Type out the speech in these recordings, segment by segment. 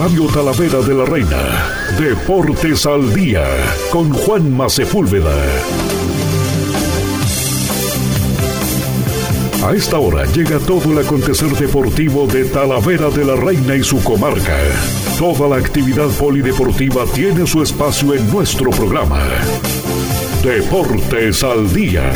Radio Talavera de la Reina, Deportes al Día, con Juanma Sepúlveda. A esta hora llega todo el acontecer deportivo de Talavera de la Reina y su comarca. Toda la actividad polideportiva tiene su espacio en nuestro programa. Deportes al Día.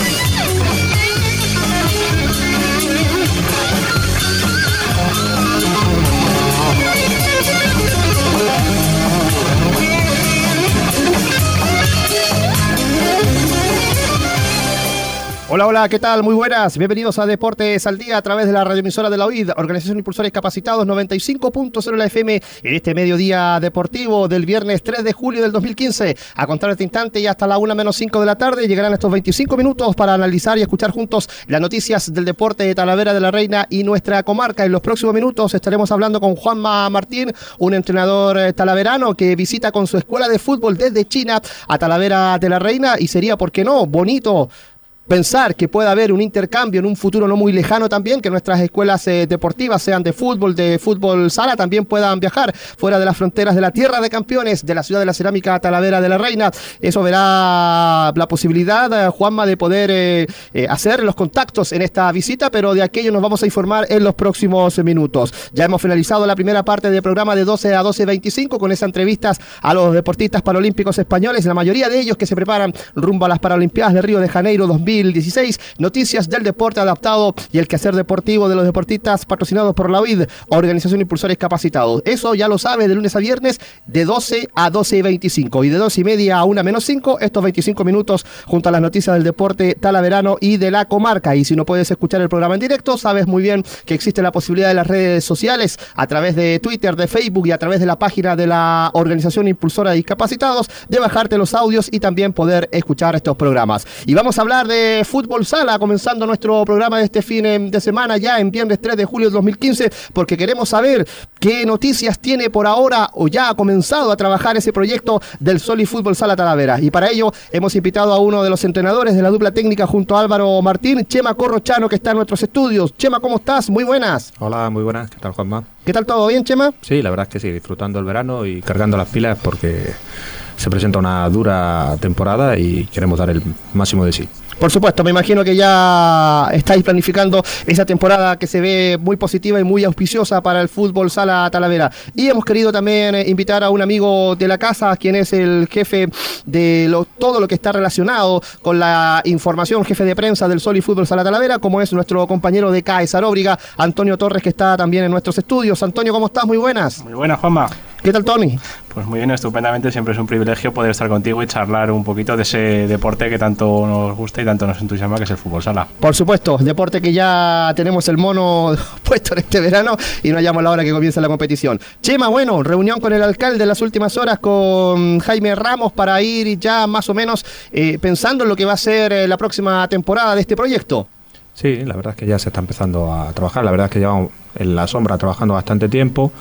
Hola, hola, ¿qué tal? Muy buenas. Bienvenidos a Deportes al Día a través de la radioemisora de la OID, Organización de Impulsores Capacitados 95.0 la FM, en este mediodía deportivo del viernes 3 de julio del 2015. A contar este instante y hasta la 1:05 de la tarde llegarán estos 25 minutos para analizar y escuchar juntos las noticias del deporte de Talavera de la Reina y nuestra comarca. En los próximos minutos estaremos hablando con Juanma Martín, un entrenador talaverano que visita con su escuela de fútbol desde China a Talavera de la Reina, y sería, ¿por qué no?, bonito pensar que pueda haber un intercambio en un futuro no muy lejano también, que nuestras escuelas deportivas, sean de fútbol sala, también puedan viajar fuera de las fronteras de la tierra de campeones de la ciudad de la cerámica Talavera de la Reina. Eso verá la posibilidad, Juanma, de poder hacer los contactos en esta visita, pero de aquello nos vamos a informar en los próximos minutos. Ya hemos finalizado la primera parte del programa de 12 a 12:25 con esas entrevistas a los deportistas paralímpicos españoles, la mayoría de ellos que se preparan rumbo a las Paralimpiadas de Río de Janeiro 2016, noticias del deporte adaptado y el quehacer deportivo de los deportistas patrocinados por la OID, Organización de Impulsores Capacitados. Eso ya lo sabe, de lunes a viernes de 12 a 12:25 y de 2:30 a 1:05, estos 25 minutos junto a las noticias del deporte talaverano y de la comarca. Y si no puedes escuchar el programa en directo, sabes muy bien que existe la posibilidad de las redes sociales, a través de Twitter, de Facebook y a través de la página de la Organización Impulsora de Discapacitados, de bajarte los audios y también poder escuchar estos programas. Y vamos a hablar de fútbol sala, comenzando nuestro programa de este fin de semana, ya en viernes 3 de julio de 2015, porque queremos saber qué noticias tiene por ahora o ya ha comenzado a trabajar ese proyecto del Soli Fútbol Sala Talavera. Y para ello hemos invitado a uno de los entrenadores de la dupla técnica junto a Álvaro Martín, Chema Corrochano, que está en nuestros estudios. Chema, ¿cómo estás? Muy buenas. Hola, muy buenas. ¿Qué tal, Juanma? ¿Qué tal, todo bien, Chema? Sí, la verdad es que sí, disfrutando el verano y cargando las pilas porque se presenta una dura temporada y queremos dar el máximo de sí. Por supuesto, me imagino que ya estáis planificando esa temporada que se ve muy positiva y muy auspiciosa para el fútbol sala Talavera. Y hemos querido también invitar a un amigo de la casa, quien es el jefe de todo lo que está relacionado con la información, jefe de prensa del Soli Fútbol Sala Talavera, como es nuestro compañero de CAE Saróbriga, Antonio Torres, que está también en nuestros estudios. Antonio, ¿cómo estás? Muy buenas. Muy buenas, Juanma. ¿Qué tal, Tony? Pues muy bien, estupendamente. Siempre es un privilegio poder estar contigo y charlar un poquito de ese deporte que tanto nos gusta y tanto nos entusiasma, que es el fútbol sala. Por supuesto, deporte que ya tenemos el mono puesto en este verano y no hallamos la hora que comience la competición. Chema, bueno, reunión con el alcalde en las últimas horas con Jaime Ramos para ir ya más o menos pensando en lo que va a ser la próxima temporada de este proyecto. Sí, la verdad es que ya se está empezando a trabajar. La verdad es que llevamos en la sombra trabajando bastante tiempo.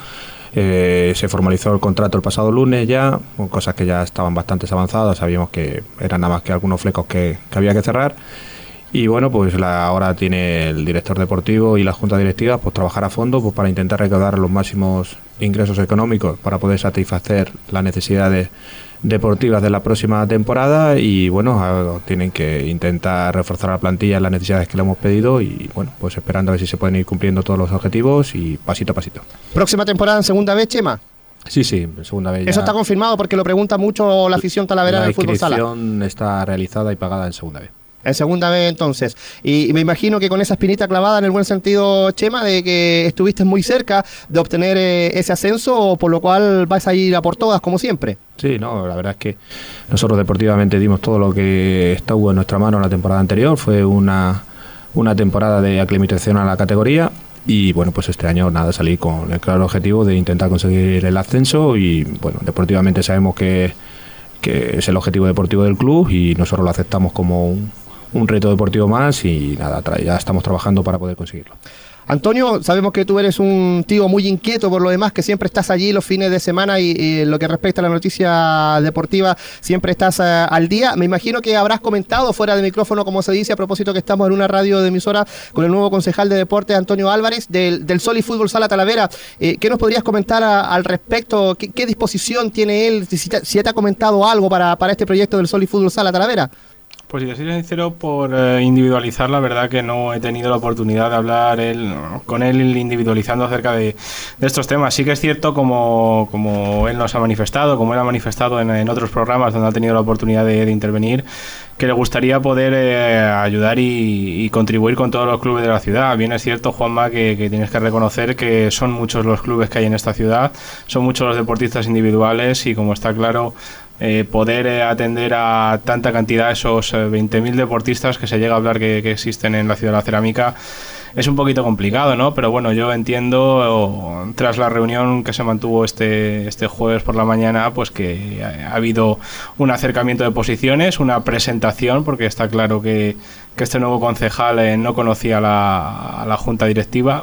Se formalizó el contrato el pasado lunes ya, con cosas que ya estaban bastante avanzadas. Sabíamos que eran nada más que algunos flecos que había que cerrar. Y bueno, pues ahora tiene el director deportivo y la junta directiva pues trabajar a fondo pues para intentar recaudar los máximos ingresos económicos para poder satisfacer las necesidades deportivas de la próxima temporada. Y bueno, tienen que intentar reforzar la plantilla en las necesidades que le hemos pedido y bueno, pues esperando a ver si se pueden ir cumpliendo todos los objetivos y pasito a pasito. ¿Próxima temporada en segunda vez, Chema? Sí, en segunda vez. Eso está confirmado porque lo pregunta mucho la afición talaverana del fútbol sala. La inscripción está realizada y pagada en segunda vez. En segunda vez, entonces. Y me imagino que con esa espinita clavada, en el buen sentido, Chema, de que estuviste muy cerca de obtener ese ascenso, por lo cual vas a ir a por todas, como siempre. Sí, no, la verdad es que nosotros deportivamente dimos todo lo que estuvo en nuestra mano la temporada anterior. Fue una temporada de aclimatación a la categoría. Y bueno, pues este año nada, salí con el claro objetivo de intentar conseguir el ascenso. Y bueno, deportivamente sabemos que es el objetivo deportivo del club y nosotros lo aceptamos como un reto deportivo más y nada, ya estamos trabajando para poder conseguirlo. Antonio, sabemos que tú eres un tío muy inquieto por lo demás, que siempre estás allí los fines de semana y lo que respecta a la noticia deportiva, siempre estás al día. Me imagino que habrás comentado fuera de micrófono, como se dice, a propósito que estamos en una radio de emisora con el nuevo concejal de deportes, Antonio Álvarez, del Sol y Fútbol Sala Talavera. ¿Qué nos podrías comentar al respecto? ¿Qué disposición tiene él? Si te ha comentado algo para este proyecto del Sol y Fútbol Sala Talavera. Pues si te soy sincero, por individualizar, la verdad que no he tenido la oportunidad de hablar con él individualizando acerca de estos temas. Sí que es cierto, como él nos ha manifestado, como él ha manifestado en otros programas donde ha tenido la oportunidad de intervenir, que le gustaría poder ayudar y contribuir con todos los clubes de la ciudad. Bien es cierto, Juanma, que tienes que reconocer que son muchos los clubes que hay en esta ciudad, son muchos los deportistas individuales y, como está claro, poder atender a tanta cantidad, esos 20.000 deportistas que se llega a hablar que existen en la ciudad de la cerámica, es un poquito complicado, ¿no? Pero bueno, yo entiendo, tras la reunión que se mantuvo este jueves por la mañana, pues que ha habido un acercamiento de posiciones, una presentación, porque está claro que este nuevo concejal no conocía a la junta directiva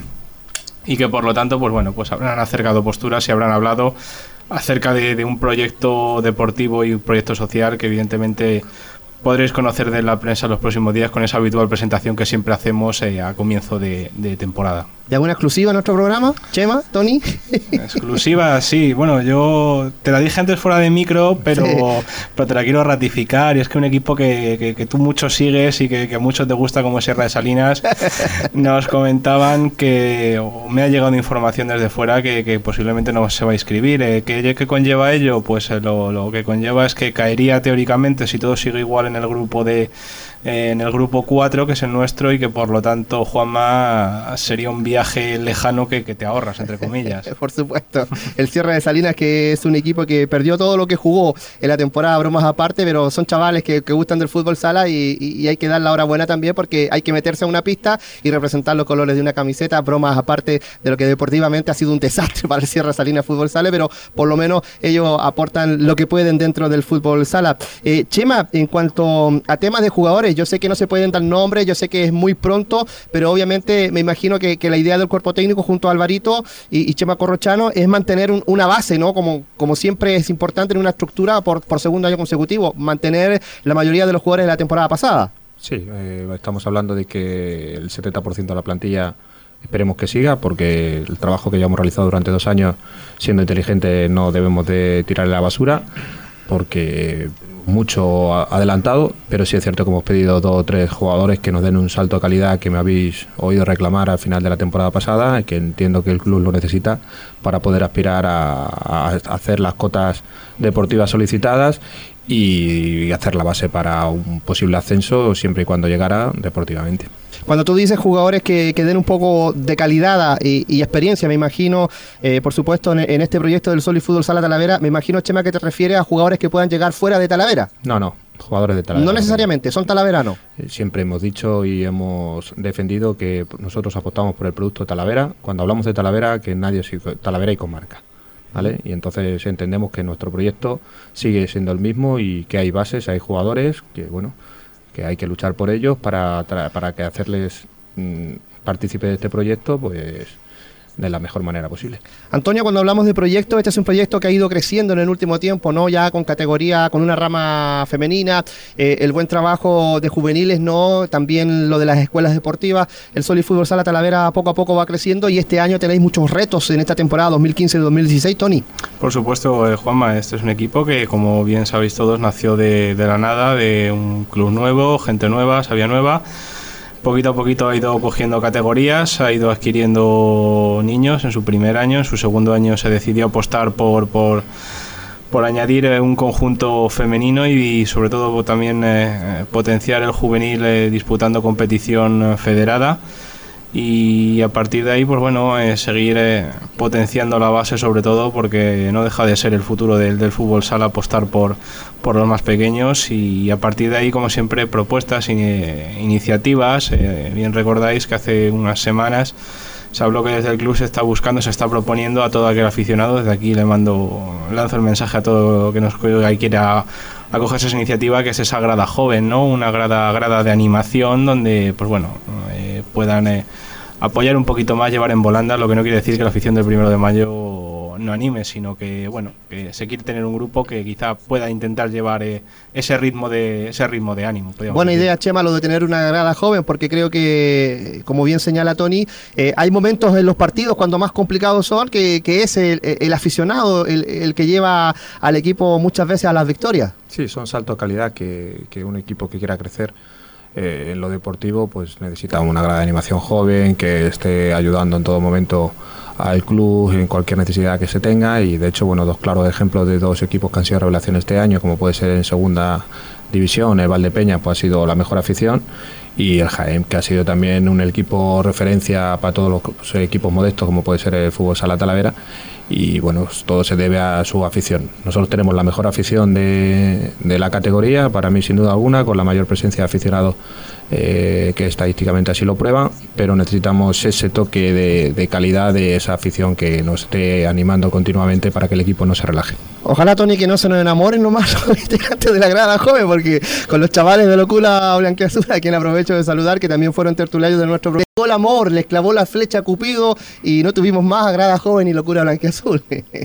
y que por lo tanto, pues bueno, pues habrán acercado posturas y habrán hablado acerca de un proyecto deportivo y un proyecto social que evidentemente podréis conocer de la prensa los próximos días con esa habitual presentación que siempre hacemos a comienzo de temporada. ¿De alguna exclusiva en nuestro programa? Chema, Tony. Exclusiva, sí. Bueno, yo te la dije antes fuera de micro, pero te la quiero ratificar. Y es que un equipo que tú mucho sigues y que mucho te gusta, como Sierra de Salinas, nos comentaban o me ha llegado información desde fuera que posiblemente no se va a inscribir. ¿Qué conlleva ello? Pues lo que conlleva es que caería teóricamente, si todo sigue igual, en el grupo 4, que es el nuestro, y que por lo tanto, Juanma, sería un viaje lejano que te ahorras, entre comillas. Por supuesto. El Sierra de Salinas, que es un equipo que perdió todo lo que jugó en la temporada, bromas aparte, pero son chavales que gustan del fútbol sala y hay que dar la hora buena también, porque hay que meterse a una pista y representar los colores de una camiseta, bromas aparte de lo que deportivamente ha sido un desastre para el Sierra Salinas Fútbol Sala, pero por lo menos ellos aportan lo que pueden dentro del fútbol sala. Chema, en cuanto a temas de jugadores, yo sé que no se pueden dar nombres, yo sé que es muy pronto, pero obviamente me imagino que la idea del cuerpo técnico junto a Alvarito y Chema Corrochano es mantener una base, ¿no? Como siempre es importante en una estructura por segundo año consecutivo, mantener la mayoría de los jugadores de la temporada pasada. Sí, estamos hablando de que el 70% de la plantilla esperemos que siga, porque el trabajo que llevamos realizado durante 2 años, siendo inteligente, no debemos de tirarle a la basura, porque mucho adelantado, pero sí es cierto que hemos pedido 2 o 3 jugadores que nos den un salto de calidad que me habéis oído reclamar al final de la temporada pasada, y que entiendo que el club lo necesita para poder aspirar a hacer las cotas deportivas solicitadas y hacer la base para un posible ascenso, siempre y cuando llegara deportivamente. Cuando tú dices jugadores que den un poco de calidad y experiencia, me imagino, por supuesto, en este proyecto del Sol y Fútbol Sala Talavera, me imagino, Chema, que te refieres a jugadores que puedan llegar fuera de Talavera. No, jugadores de Talavera. No necesariamente, son talaveranos. Siempre hemos dicho y hemos defendido que nosotros apostamos por el producto Talavera. Cuando hablamos de Talavera, que nadie es Talavera y comarca, ¿vale? Y entonces entendemos que nuestro proyecto sigue siendo el mismo y que hay bases, hay jugadores que, bueno, que hay que luchar por ellos para que hacerles partícipe de este proyecto, pues de la mejor manera posible. Antonio, cuando hablamos de proyecto, este es un proyecto que ha ido creciendo en el último tiempo, ¿no? Ya con categoría, con una rama femenina, el buen trabajo de juveniles, ¿no? También lo de las escuelas deportivas. El Sol y Fútbol Sala Talavera poco a poco va creciendo, y este año tenéis muchos retos en esta temporada 2015-2016, Tony. Por supuesto, Juanma, este es un equipo que, como bien sabéis todos, nació de la nada, de un club nuevo, gente nueva, sabia nueva. Poquito a poquito ha ido cogiendo categorías, ha ido adquiriendo niños en su primer año. En su segundo año se decidió apostar por añadir un conjunto femenino y sobre todo también potenciar el juvenil disputando competición federada. Y a partir de ahí, pues bueno, seguir potenciando la base, sobre todo porque no deja de ser el futuro del fútbol sala apostar por los más pequeños, y a partir de ahí, como siempre, propuestas, iniciativas. Bien recordáis que hace unas semanas se habló que desde el club se está proponiendo a todo aquel aficionado. Desde aquí lanzo el mensaje a todo que nos quiera acogerse esa iniciativa, que es esa grada joven, ¿no? Una grada de animación donde, pues bueno, puedan apoyar un poquito más, llevar en volandas, lo que no quiere decir que la afición del 1 de mayo no anime, sino que bueno, que se quiere tener un grupo que quizá pueda intentar llevar ese ritmo de ánimo. Buena idea, Chema, lo de tener una grada joven, porque creo que, como bien señala Tony, hay momentos en los partidos cuando más complicados son que es el aficionado el que lleva al equipo muchas veces a las victorias. Sí, son saltos de calidad que un equipo que quiera crecer en lo deportivo pues necesita una grada de animación joven que esté ayudando en todo momento al club en cualquier necesidad que se tenga, y de hecho, bueno, dos claros ejemplos de dos equipos que han sido revelación este año, como puede ser en segunda división, el Valdepeñas pues ha sido la mejor afición, y el Jaén, que ha sido también un equipo referencia para todos los equipos modestos, como puede ser el Fútbol Sala Talavera, y bueno, todo se debe a su afición. Nosotros tenemos la mejor afición de la categoría, para mí sin duda alguna, con la mayor presencia de aficionados que estadísticamente así lo prueba, pero necesitamos ese toque de calidad de esa afición que nos esté animando continuamente para que el equipo no se relaje. Ojalá, Tony, que no se nos enamoren nomás los integrantes de la grada joven, porque con los chavales de Locura Blanquiazul, a quien aprovecho de saludar, que también fueron tertuliarios de nuestro programa, el amor, les clavó la flecha a Cupido y no tuvimos más grada joven y Locura Blanquiazul.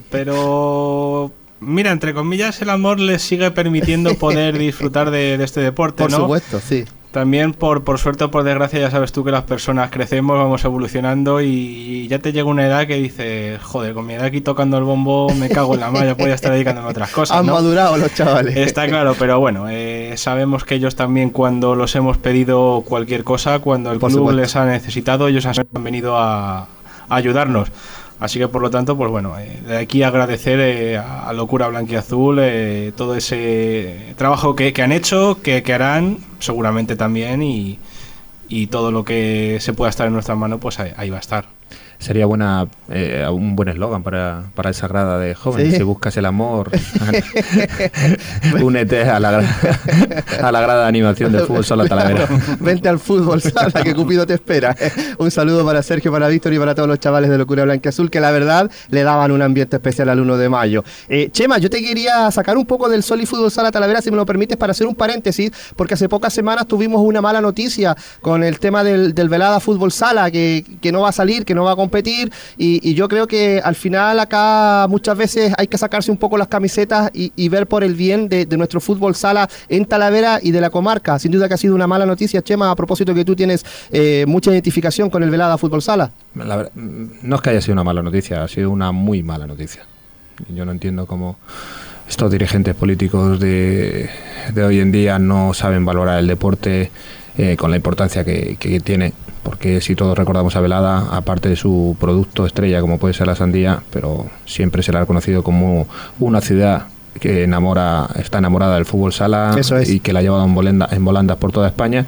Pero mira, entre comillas, el amor les sigue permitiendo poder disfrutar de este deporte, ¿no? Por supuesto, sí. También por suerte o por desgracia, ya sabes tú que las personas crecemos, vamos evolucionando y ya te llega una edad que dices, joder, con mi edad aquí tocando el bombo me cago en la malla, podía estar dedicándome a otras cosas, Han madurado los chavales. Está claro, pero bueno, sabemos que ellos también, cuando los hemos pedido cualquier cosa, cuando el club les ha necesitado, ellos han venido a ayudarnos. Así que por lo tanto, pues bueno, de aquí agradecer a Locura Blanquiazul todo ese trabajo que han hecho, que harán seguramente también, y todo lo que se pueda estar en nuestras manos, pues ahí va a estar. Sería un buen eslogan para esa grada de jóvenes. ¿Sí? Si buscas el amor, únete a la grada de animación del Fútbol Sala Talavera. Vente al Fútbol Sala, que Cupido te espera. Un saludo para Sergio, para Víctor y para todos los chavales de Locura Blanquiazul, que la verdad le daban un ambiente especial al 1 de mayo. Chema, yo te quería sacar un poco del Sol y Fútbol Sala Talavera, si me lo permites, para hacer un paréntesis, porque hace pocas semanas tuvimos una mala noticia con el tema del Velada Fútbol Sala, que no va a salir, que no va a competir, y yo creo que al final acá muchas veces hay que sacarse un poco las camisetas y ver por el bien de nuestro fútbol sala en Talavera y de la comarca. Sin duda que ha sido una mala noticia, Chema, a propósito que tú tienes mucha identificación con el Velada Fútbol Sala. La verdad, no es que haya sido una mala noticia, ha sido una muy mala noticia. Yo no entiendo cómo estos dirigentes políticos de hoy en día no saben valorar el deporte con la importancia que tiene, porque si todos recordamos a Velada, aparte de su producto estrella como puede ser la sandía, pero siempre se la ha conocido como una ciudad que está enamorada del fútbol sala. Eso es. Y que la ha llevado en volandas por toda España,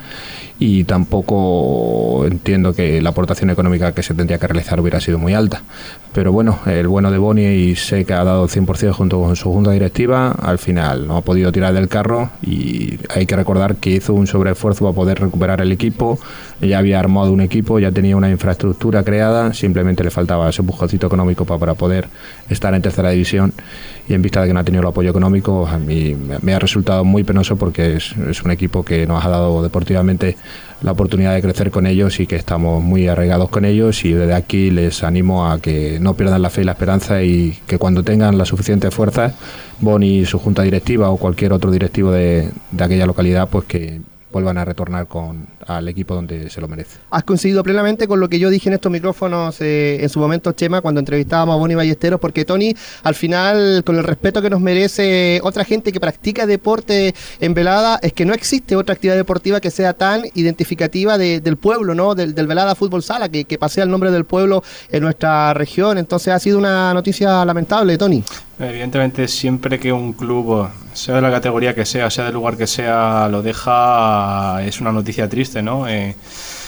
y tampoco entiendo que la aportación económica que se tendría que realizar hubiera sido muy alta. Pero bueno, el bueno de Boni, y sé que ha dado el 100% junto con su junta directiva, al final no ha podido tirar del carro, y hay que recordar que hizo un sobreesfuerzo para poder recuperar el equipo. Ya había armado un equipo, ya tenía una infraestructura creada, simplemente le faltaba ese empujoncito económico para poder estar en tercera división, y en vista de que no ha tenido el apoyo económico, a mí me ha resultado muy penoso, porque es un equipo que nos ha dado deportivamente la oportunidad de crecer con ellos, y que estamos muy arraigados con ellos, y desde aquí les animo a que no pierdan la fe y la esperanza, y que cuando tengan la suficiente fuerza, Boni y su junta directiva o cualquier otro directivo de aquella localidad, pues que vuelvan a retornar al equipo donde se lo merece. Has coincidido plenamente con lo que yo dije en estos micrófonos en su momento, Chema, cuando entrevistábamos a Boni Ballesteros, porque Tony, al final, con el respeto que nos merece otra gente que practica deporte en Velada, es que no existe otra actividad deportiva que sea tan identificativa del pueblo, ¿no? Del Velada Fútbol Sala, que pasea el nombre del pueblo en nuestra región. Entonces ha sido una noticia lamentable, Tony. Evidentemente, siempre que un club, sea de la categoría que sea del lugar que sea, lo deja, es una noticia triste, ¿no? Es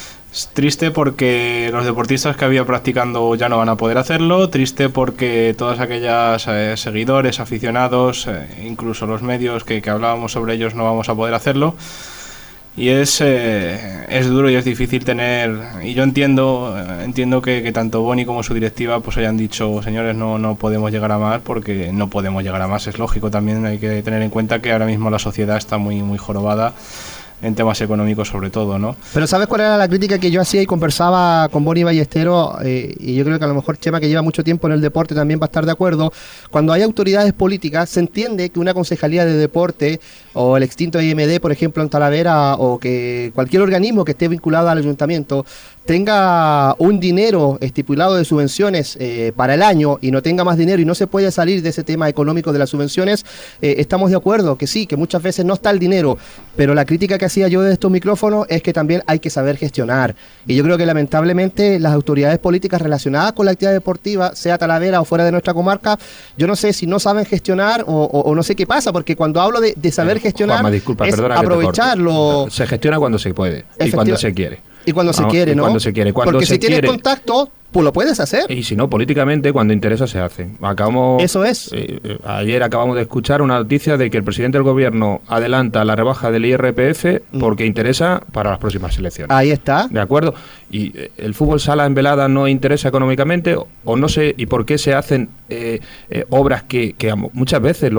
triste porque los deportistas que había practicando ya no van a poder hacerlo, triste porque todas aquellas seguidores, aficionados, incluso los medios que hablábamos sobre ellos, no vamos a poder hacerlo. Y es duro y es difícil tener, y yo entiendo que tanto Boni como su directiva pues hayan dicho, señores, no podemos llegar a más, porque no podemos llegar a más, es lógico. También hay que tener en cuenta que ahora mismo la sociedad está muy, muy jorobada. en temas económicos sobre todo, ¿no? Pero ¿sabes cuál era la crítica que yo hacía y conversaba con Boni Ballesteros? Y yo creo que a lo mejor Chema, que lleva mucho tiempo en el deporte, también va a estar de acuerdo. Cuando hay autoridades políticas, se entiende que una concejalía de deporte o el extinto IMD, por ejemplo, en Talavera, o que cualquier organismo que esté vinculado al ayuntamiento tenga un dinero estipulado de subvenciones para el año y no tenga más dinero y no se puede salir de ese tema económico de las subvenciones, estamos de acuerdo que sí, que muchas veces no está el dinero, pero la crítica que hacía yo de estos micrófonos es que también hay que saber gestionar. Y yo creo que lamentablemente las autoridades políticas relacionadas con la actividad deportiva, sea Talavera o fuera de nuestra comarca, yo no sé si no saben gestionar o no sé qué pasa, porque cuando hablo de saber gestionar, Juanma, disculpa, es aprovecharlo. Se gestiona cuando se puede y cuando se quiere. Y cuando se quiere, ¿no? Cuando se quiere. Porque si tienes contacto, pues lo puedes hacer. Y si no, políticamente, cuando interesa, se hace. Eso es. Ayer acabamos de escuchar una noticia de que el presidente del gobierno adelanta la rebaja del IRPF porque interesa para las próximas elecciones. Ahí está. ¿De acuerdo? Y el fútbol sala en velada no interesa económicamente, o no sé, y por qué se hacen obras que muchas veces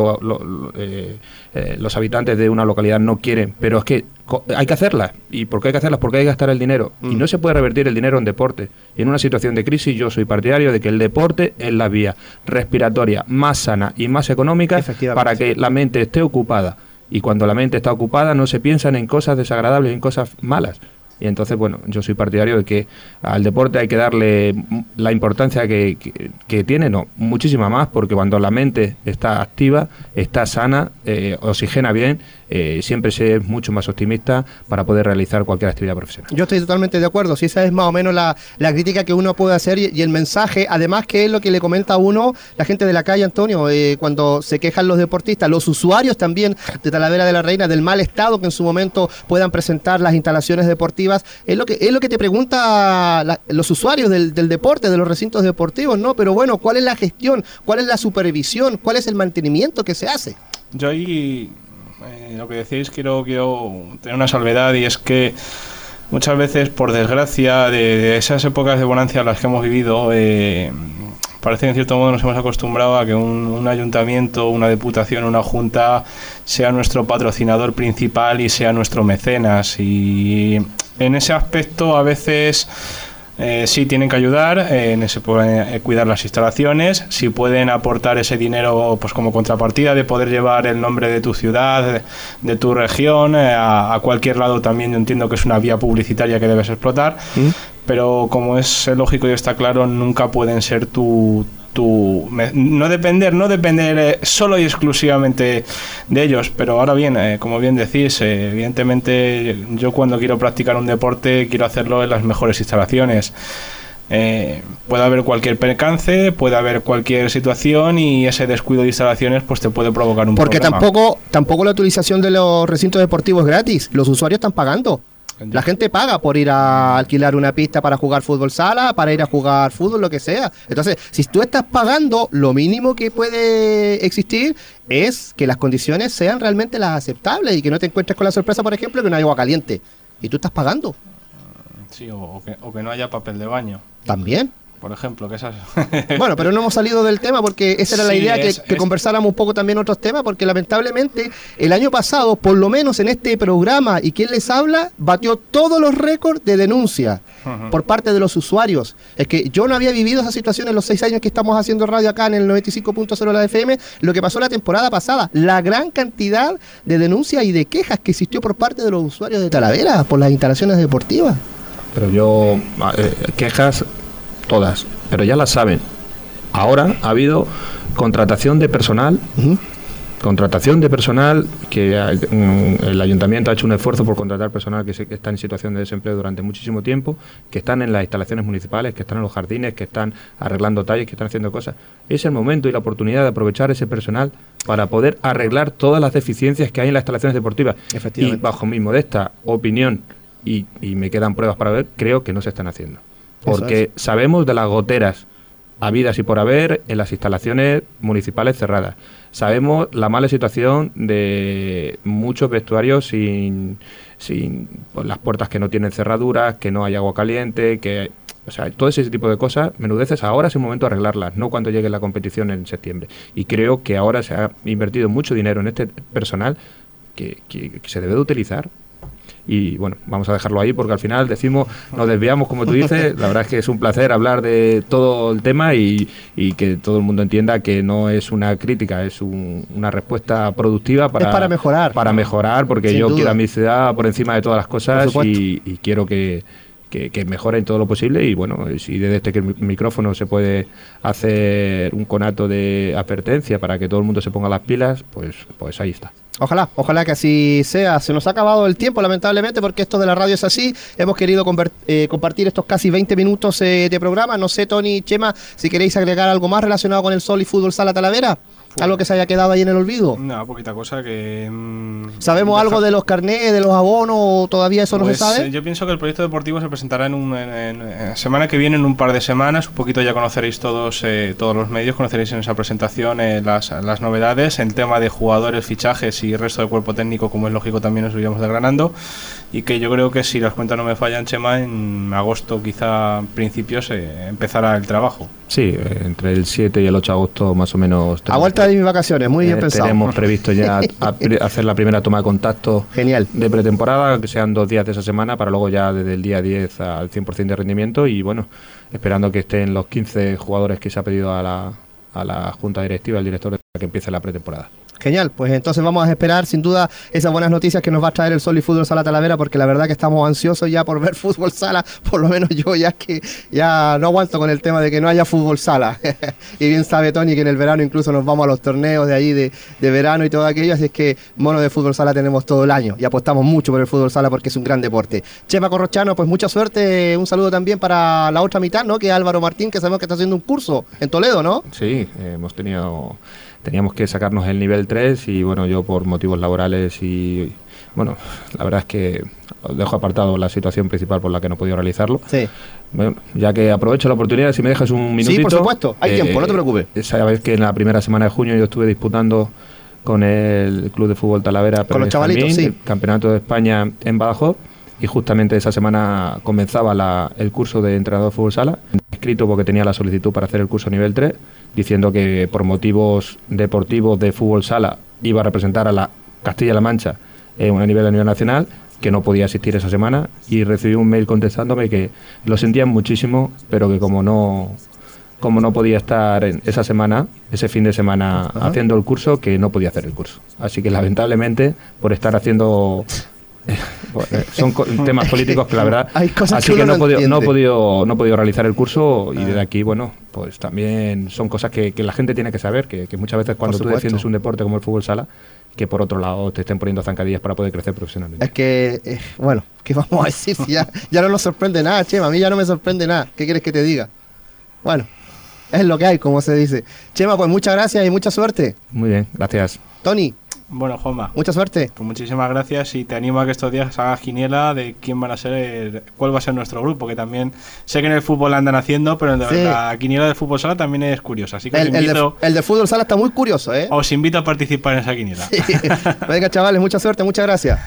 los habitantes de una localidad no quieren, pero es que hay que hacerlas. ¿Y por qué hay que hacerlas? Porque hay que gastar el dinero. Y no se puede revertir el dinero en deporte. Y en una situación de crisis yo soy partidario de que el deporte es la vía respiratoria más sana y más económica para que la mente esté ocupada. Y cuando la mente está ocupada no se piensan en cosas desagradables, en cosas malas. Y entonces, bueno, yo soy partidario de que al deporte hay que darle la importancia que tiene, no, muchísima más, porque cuando la mente está activa, está sana, oxigena bien, siempre se es mucho más optimista para poder realizar cualquier actividad profesional. Yo estoy totalmente de acuerdo, si esa es más o menos la crítica que uno puede hacer y el mensaje, además que es lo que le comenta a uno la gente de la calle, Antonio, cuando se quejan los deportistas, los usuarios también de Talavera de la Reina, del mal estado que en su momento puedan presentar las instalaciones deportivas. Es lo que te pregunta los usuarios del deporte, de los recintos deportivos, ¿no? Pero bueno, ¿cuál es la gestión? ¿Cuál es la supervisión? ¿Cuál es el mantenimiento que se hace? Yo ahí, lo que decís, quiero tener una salvedad, y es que muchas veces, por desgracia, de esas épocas de bonanza a las que hemos vivido, parece que en cierto modo nos hemos acostumbrado a que un ayuntamiento, una diputación, una junta sea nuestro patrocinador principal y sea nuestro mecenas, y en ese aspecto a veces sí tienen que ayudar, se pueden cuidar las instalaciones, si pueden aportar ese dinero pues como contrapartida de poder llevar el nombre de tu ciudad, de tu región, a cualquier lado. También yo entiendo que es una vía publicitaria que debes explotar, pero como es lógico y está claro, nunca pueden ser no depender solo y exclusivamente de ellos. Pero ahora bien, como bien decís, evidentemente yo cuando quiero practicar un deporte quiero hacerlo en las mejores instalaciones. Puede haber cualquier percance, puede haber cualquier situación, y ese descuido de instalaciones pues te puede provocar un problema. Porque tampoco la utilización de los recintos deportivos es gratis, los usuarios están pagando. La gente paga por ir a alquilar una pista para jugar fútbol sala, para ir a jugar fútbol, lo que sea. Entonces, si tú estás pagando, lo mínimo que puede existir es que las condiciones sean realmente las aceptables y que no te encuentres con la sorpresa, por ejemplo, que no hay agua caliente y tú estás pagando. Sí, o que no haya papel de baño. También. Por ejemplo, que esas... Bueno, pero no hemos salido del tema porque esa era la idea, que conversáramos un poco también otros temas, porque lamentablemente el año pasado, por lo menos en este programa, y quien les habla, batió todos los récords de denuncia por parte de los usuarios. Es que yo no había vivido esa situación en los 6 años que estamos haciendo radio acá en el 95.0 de la FM, lo que pasó la temporada pasada, la gran cantidad de denuncias y de quejas que existió por parte de los usuarios de Talavera por las instalaciones deportivas. Pero yo, quejas... todas, pero ya las saben. Ahora ha habido contratación de personal, que el ayuntamiento ha hecho un esfuerzo por contratar personal que está en situación de desempleo durante muchísimo tiempo, que están en las instalaciones municipales, que están en los jardines, que están arreglando talles, que están haciendo cosas. Es el momento y la oportunidad de aprovechar ese personal para poder arreglar todas las deficiencias que hay en las instalaciones deportivas. Y bajo mi modesta opinión, y me quedan pruebas para ver, creo que no se están haciendo. Porque sabemos de las goteras habidas y por haber en las instalaciones municipales cerradas. Sabemos la mala situación de muchos vestuarios sin pues, las puertas que no tienen cerraduras, que no hay agua caliente, o sea, todo ese tipo de cosas, menudeces. Ahora es el momento de arreglarlas, no cuando llegue la competición en septiembre. Y creo que ahora se ha invertido mucho dinero en este personal que se debe de utilizar. y bueno, vamos a dejarlo ahí porque al final nos desviamos como tú dices. La verdad es que es un placer hablar de todo el tema y que todo el mundo entienda que no es una crítica, es una respuesta productiva para mejorar. Para mejorar, porque Sin yo duda. quiero a mi ciudad por encima de todas las cosas y quiero que mejoren todo lo posible y bueno, si desde este micrófono se puede hacer un conato de advertencia para que todo el mundo se ponga las pilas, pues ahí está. Ojalá que así sea. Se nos ha acabado el tiempo, lamentablemente, porque esto de la radio es así. Hemos querido compartir estos casi 20 minutos de programa. No sé, Tony, Chema, si queréis agregar algo más relacionado con el Sol y Fútbol Sala Talavera. ¿Algo que se haya quedado ahí en el olvido? No, poquita cosa que... ¿Sabemos algo de los carnés, de los abonos o todavía eso no se sabe? Yo pienso que el proyecto deportivo se presentará en semana que viene, en un par de semanas. Un poquito ya conoceréis todos los medios, conoceréis en esa presentación las novedades. El tema de jugadores, fichajes y resto del cuerpo técnico, como es lógico, también nos iremos desgranando. Y que yo creo que si las cuentas no me fallan, Chema, en agosto, quizá principios, empezará el trabajo. Sí, entre el 7 y el 8 de agosto más o menos. A vuelta de mis vacaciones, muy bien pensado. Tenemos previsto ya hacer la primera toma de contacto. Genial. De pretemporada, que sean 2 días de esa semana, para luego ya desde el día 10 al 100% de rendimiento y bueno, esperando que estén los 15 jugadores que se ha pedido a la junta directiva, el director, para que empiece la pretemporada. Genial, pues entonces vamos a esperar sin duda esas buenas noticias que nos va a traer el Sol y Fútbol Sala Talavera, porque la verdad que estamos ansiosos ya por ver fútbol sala, por lo menos yo ya no aguanto con el tema de que no haya fútbol sala. Y bien sabe Tony que en el verano incluso nos vamos a los torneos de ahí de verano y todo aquello, así es que mono de fútbol sala tenemos todo el año y apostamos mucho por el fútbol sala porque es un gran deporte. Chema Corrochano, pues mucha suerte, un saludo también para la otra mitad, ¿no? Que es Álvaro Martín, que sabemos que está haciendo un curso en Toledo, ¿no? Sí, teníamos que sacarnos el nivel 3 y bueno, yo por motivos laborales y bueno, la verdad es que dejo apartado la situación principal por la que no he podido realizarlo. Sí. Bueno, ya que aprovecho la oportunidad, si me dejas un minutito. Sí, por supuesto, hay tiempo, no te preocupes. Sabes que en la primera semana de junio yo estuve disputando con el Club de Fútbol Talavera, con los chavalitos, sí. El Campeonato de España en Badajoz, y justamente esa semana comenzaba el curso de entrenador de fútbol sala, escrito porque tenía la solicitud para hacer el curso nivel 3, diciendo que por motivos deportivos de fútbol sala iba a representar a la Castilla-La Mancha a nivel nacional, que no podía asistir esa semana, y recibí un mail contestándome que lo sentían muchísimo, pero que como no podía estar ese fin de semana haciendo el curso, que no podía hacer el curso. Así que lamentablemente, por estar haciendo... son temas políticos que la verdad hay cosas así que no he entiende. podido realizar el curso y desde aquí bueno, pues también son cosas que la gente tiene que saber, que muchas veces cuando tú defiendes un deporte como el fútbol sala, que por otro lado te estén poniendo zancadillas para poder crecer profesionalmente. Es que bueno, ¿qué vamos a decir? Si ya no nos sorprende nada, Chema, a mí ya no me sorprende nada. ¿Qué quieres que te diga? Bueno, es lo que hay, como se dice. Chema, pues muchas gracias y mucha suerte. Muy bien, gracias. Tony. Bueno, Juanma, mucha suerte. Pues muchísimas gracias y te animo a que estos días hagas quiniela de cuál va a ser nuestro grupo, que también sé que en el fútbol andan haciendo, pero la quiniela del fútbol sala también es curiosa, así que el de fútbol sala está muy curioso, ¿eh? Os invito a participar en esa quiniela. Sí. Venga, chavales, mucha suerte, muchas gracias.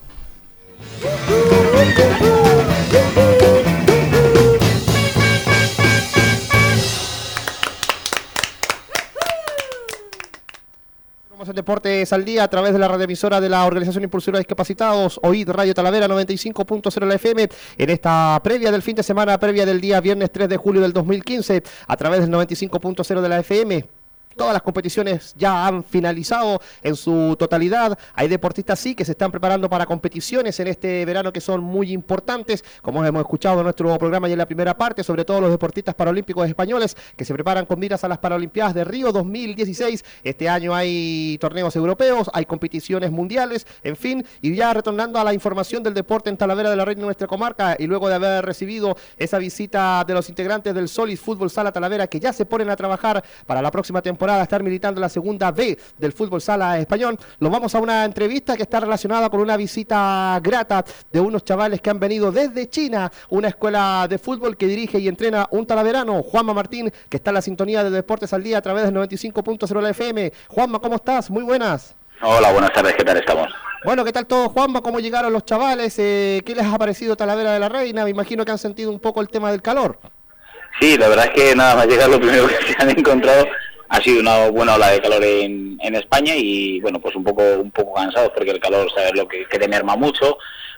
En Deportes al Día a través de la radioemisora de la Organización Impulsora de Discapacitados, OID Radio Talavera 95.0 la FM, en esta previa del fin de semana, previa del día viernes 3 de julio del 2015, a través del 95.0 de la FM. Todas las competiciones ya han finalizado en su totalidad. Hay deportistas sí que se están preparando para competiciones en este verano que son muy importantes, como hemos escuchado en nuestro programa y en la primera parte, sobre todo los deportistas paralímpicos españoles que se preparan con miras a las Paralimpiadas de Río 2016. Este año hay torneos europeos, hay competiciones mundiales, en fin, y ya retornando a la información del deporte en Talavera de la Reina, nuestra comarca, y luego de haber recibido esa visita de los integrantes del Solid Fútbol Sala Talavera, que ya se ponen a trabajar para la próxima temporada, estar militando en la segunda B del fútbol sala español. Nos vamos a una entrevista que está relacionada con una visita grata de unos chavales que han venido desde China, una escuela de fútbol que dirige y entrena un talaverano, Juanma Martín, que está en la sintonía de Deportes al Día a través del 95.0 la FM. Juanma, ¿cómo estás? Muy buenas. Hola, buenas tardes, ¿qué tal estamos? Bueno, ¿qué tal todo, Juanma? ¿Cómo llegaron los chavales? ¿Qué les ha parecido Talavera de la Reina? Me imagino que han sentido un poco el tema del calor. Sí, la verdad es que nada más llegar lo primero que se han encontrado ha sido una buena ola de calor en España y bueno, pues un poco cansados porque el calor, sabes lo que te merma mucho,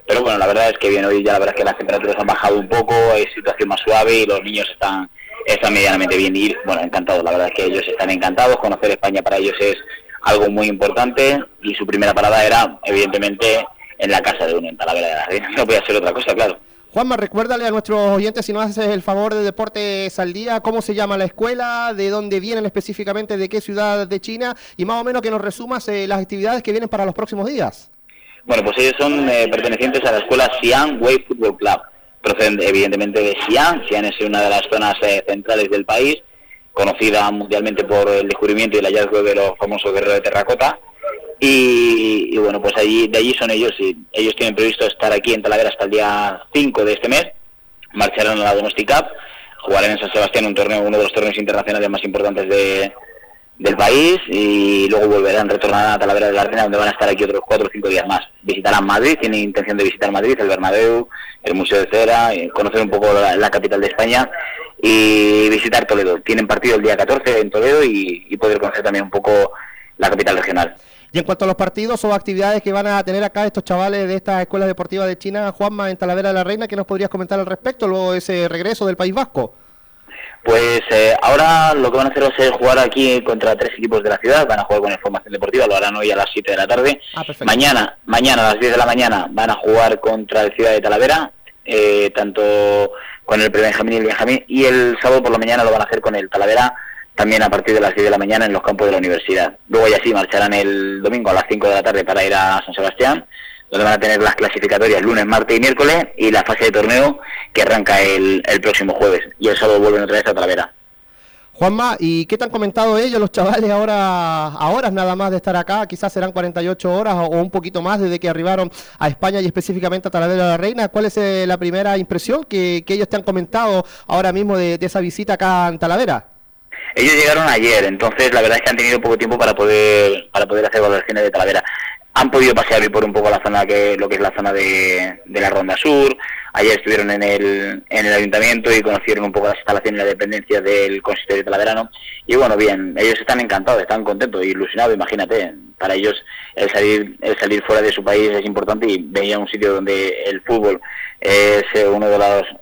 Pero bueno, la verdad es que bien, hoy ya la verdad es que las temperaturas han bajado un poco, hay situación más suave y los niños están medianamente bien. Y bueno, encantados, la verdad es que ellos están encantados. Conocer España para ellos es algo muy importante y su primera parada era, evidentemente, en la casa de uno, en Talavera de la Reina. No podía ser otra cosa, claro. Juanma, recuérdale a nuestros oyentes, si nos haces el favor, de Deportes al Día, cómo se llama la escuela, de dónde vienen específicamente, de qué ciudad de China, y más o menos que nos resumas las actividades que vienen para los próximos días. Bueno, pues ellos son pertenecientes a la escuela Xi'an Wei Football Club. Proceden evidentemente de Xi'an. Xi'an es una de las zonas centrales del país, conocida mundialmente por el descubrimiento y el hallazgo de los famosos guerreros de terracota. Y bueno, pues de allí son ellos, y ellos tienen previsto estar aquí en Talavera hasta el día 5 de este mes. Marcharán a la Domestic Cup, jugarán en San Sebastián uno de los torneos internacionales más importantes del país, y luego retornarán a Talavera de la Reina, donde van a estar aquí otros 4 o 5 días más. Visitarán Madrid, tienen intención de visitar Madrid, el Bernabéu, el Museo de Cera, conocer un poco la capital de España y visitar Toledo. Tienen partido el día 14 en Toledo y poder conocer también un poco la capital regional. Y en cuanto a los partidos o actividades que van a tener acá estos chavales de esta escuela deportiva de China, Juanma, en Talavera de la Reina, ¿qué nos podrías comentar al respecto luego de ese regreso del País Vasco? Pues ahora lo que van a hacer es jugar aquí contra 3 equipos de la ciudad. Van a jugar con Formación Deportiva, lo harán hoy a las 7 de la tarde. Mañana a las 10 de la mañana van a jugar contra el Ciudad de Talavera, tanto con el Prebenjamín y el Benjamín, y el sábado por la mañana lo van a hacer con el Talavera, también a partir de las 10 de la mañana en los campos de la universidad. Luego ya sí marcharán el domingo a las 5 de la tarde para ir a San Sebastián, donde van a tener las clasificatorias lunes, martes y miércoles, y la fase de torneo que arranca el próximo jueves, y el sábado vuelven otra vez a Talavera. Juanma, ¿y qué te han comentado ellos, los chavales, ahora a horas nada más de estar acá? Quizás serán 48 horas o un poquito más desde que arribaron a España y específicamente a Talavera de la Reina. ¿Cuál es la primera impresión que ellos te han comentado ahora mismo de esa visita acá en Talavera? Ellos llegaron ayer, entonces la verdad es que han tenido poco tiempo para poder hacer valoraciones de Talavera. Han podido pasear hoy por un poco lo que es la zona de la Ronda Sur. Ayer estuvieron en el ayuntamiento y conocieron un poco las instalaciones y las dependencias del consistorio de Talaverano. Y bueno, bien, ellos están encantados, están contentos, ilusionados, imagínate. Para ellos el salir fuera de su país es importante, y venir un sitio donde el fútbol es uno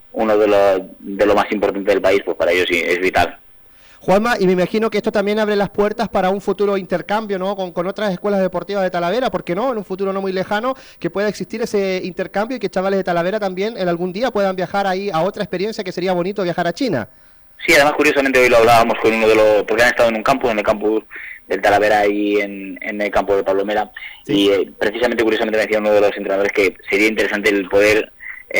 de lo más importante del país, pues para ellos sí, es vital. Juanma, y me imagino que esto también abre las puertas para un futuro intercambio, ¿no? Con otras escuelas deportivas de Talavera, ¿por qué no? En un futuro no muy lejano, que pueda existir ese intercambio y que chavales de Talavera también en algún día puedan viajar ahí a otra experiencia, que sería bonito viajar a China. Sí, además curiosamente hoy lo hablábamos con porque han estado en el campus del Talavera y en el campo de Pablo Mera, sí. Y precisamente curiosamente me decía uno de los entrenadores que sería interesante el poder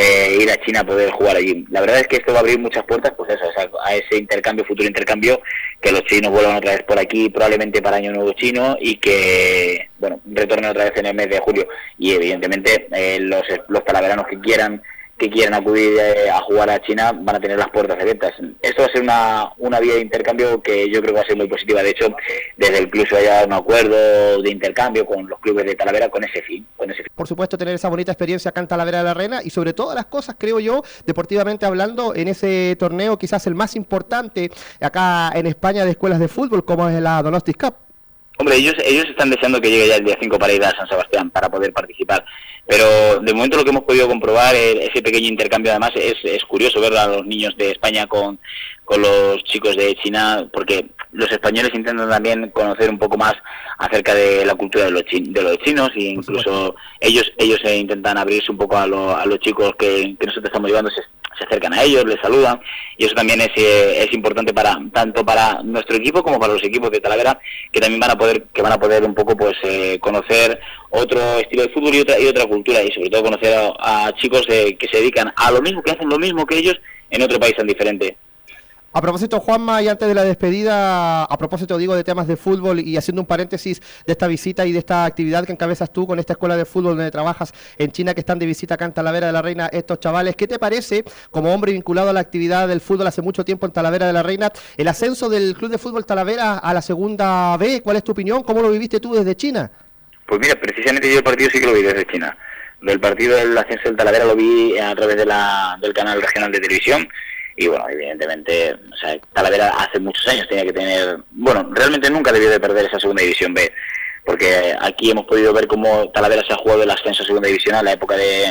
ir a China a poder jugar allí. La verdad es que esto va a abrir muchas puertas, pues eso, a ese futuro intercambio, que los chinos vuelvan otra vez por aquí, probablemente para Año Nuevo chino, y que, bueno, retornen otra vez en el mes de julio. Y evidentemente los talaveranos que quieran acudir a jugar a China van a tener las puertas abiertas. Esto va a ser una vía de intercambio que yo creo que va a ser muy positiva. De hecho, desde el club se haya un acuerdo de intercambio con los clubes de Talavera con ese fin. Por supuesto, tener esa bonita experiencia acá en Talavera de la Reina, y sobre todas las cosas, creo yo, deportivamente hablando, en ese torneo quizás el más importante acá en España de escuelas de fútbol, como es la Donostic Cup. Hombre, ellos están deseando que llegue ya el día 5 para ir a San Sebastián para poder participar. Pero de momento lo que hemos podido comprobar, ese pequeño intercambio, además es curioso ver a los niños de España con los chicos de China, porque los españoles intentan también conocer un poco más acerca de la cultura de los chinos, e incluso ellos intentan abrirse un poco a los chicos que nosotros estamos llevando, se acercan a ellos, les saludan, y eso también es importante tanto para nuestro equipo como para los equipos de Talavera, que también van a poder un poco pues conocer otro estilo de fútbol y otra cultura, y sobre todo conocer a chicos que se dedican a lo mismo, que hacen lo mismo que ellos en otro país tan diferente. A propósito, Juanma, y antes de la despedida, a propósito, digo, de temas de fútbol, y haciendo un paréntesis de esta visita y de esta actividad que encabezas tú con esta escuela de fútbol donde trabajas en China, que están de visita acá en Talavera de la Reina, estos chavales, ¿qué te parece, como hombre vinculado a la actividad del fútbol hace mucho tiempo en Talavera de la Reina, el ascenso del Club de Fútbol Talavera a la segunda B? ¿Cuál es tu opinión? ¿Cómo lo viviste tú desde China? Pues mira, precisamente yo el partido sí que lo vi desde China. Del partido del ascenso del Talavera lo vi a través del canal regional de televisión. Y bueno, evidentemente, o sea, Talavera hace muchos años tenía que tener... Bueno, realmente nunca debió de perder esa segunda división B, porque aquí hemos podido ver cómo Talavera se ha jugado el ascenso a segunda división a la época de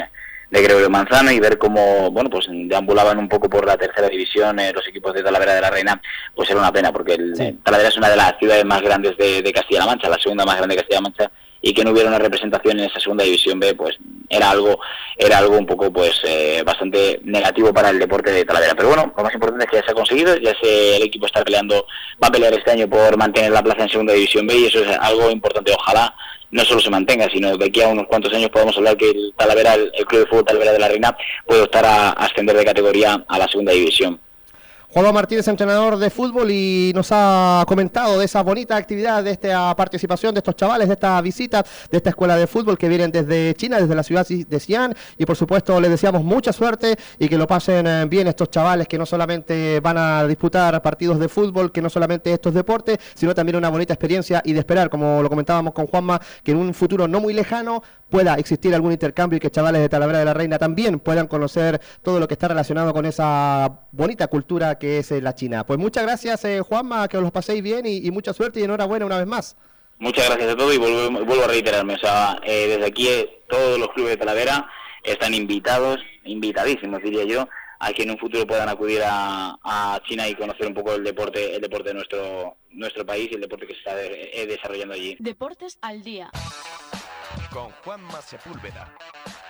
Gregorio Manzano y ver cómo, bueno, pues deambulaban un poco por la tercera división los equipos de Talavera de la Reina, pues era una pena, porque Talavera es una de las ciudades más grandes de Castilla-La Mancha, la segunda más grande de Castilla-La Mancha, y que no hubiera una representación en esa segunda división B, pues era algo un poco pues bastante negativo para el deporte de Talavera. Pero bueno, lo más importante es que ya se ha conseguido, el equipo está va a pelear este año por mantener la plaza en segunda división B, y eso es algo importante. Ojalá no solo se mantenga, sino de aquí a unos cuantos años podamos hablar que el Talavera, el Club de Fútbol Talavera de la Reina, puede optar a ascender de categoría a la segunda división. Juanma Martínez, entrenador de fútbol, y nos ha comentado de esa bonita actividad, de esta participación de estos chavales, de esta visita, de esta escuela de fútbol que vienen desde China, desde la ciudad de Xi'an, y por supuesto les deseamos mucha suerte y que lo pasen bien estos chavales, que no solamente van a disputar partidos de fútbol, que no solamente estos deportes, sino también una bonita experiencia, y de esperar, como lo comentábamos con Juanma, que en un futuro no muy lejano pueda existir algún intercambio y que chavales de Talavera de la Reina también puedan conocer todo lo que está relacionado con esa bonita cultura que es la China. Pues muchas gracias, Juanma, que os los paséis bien y mucha suerte y enhorabuena una vez más. Muchas gracias a todos, y vuelvo a reiterarme, o sea, desde aquí todos los clubes de Talavera están invitadísimos, diría yo, a que en un futuro puedan acudir a China y conocer un poco el deporte de nuestro país y el deporte que se está desarrollando allí. Deportes al día. Con Juanma Sepúlveda.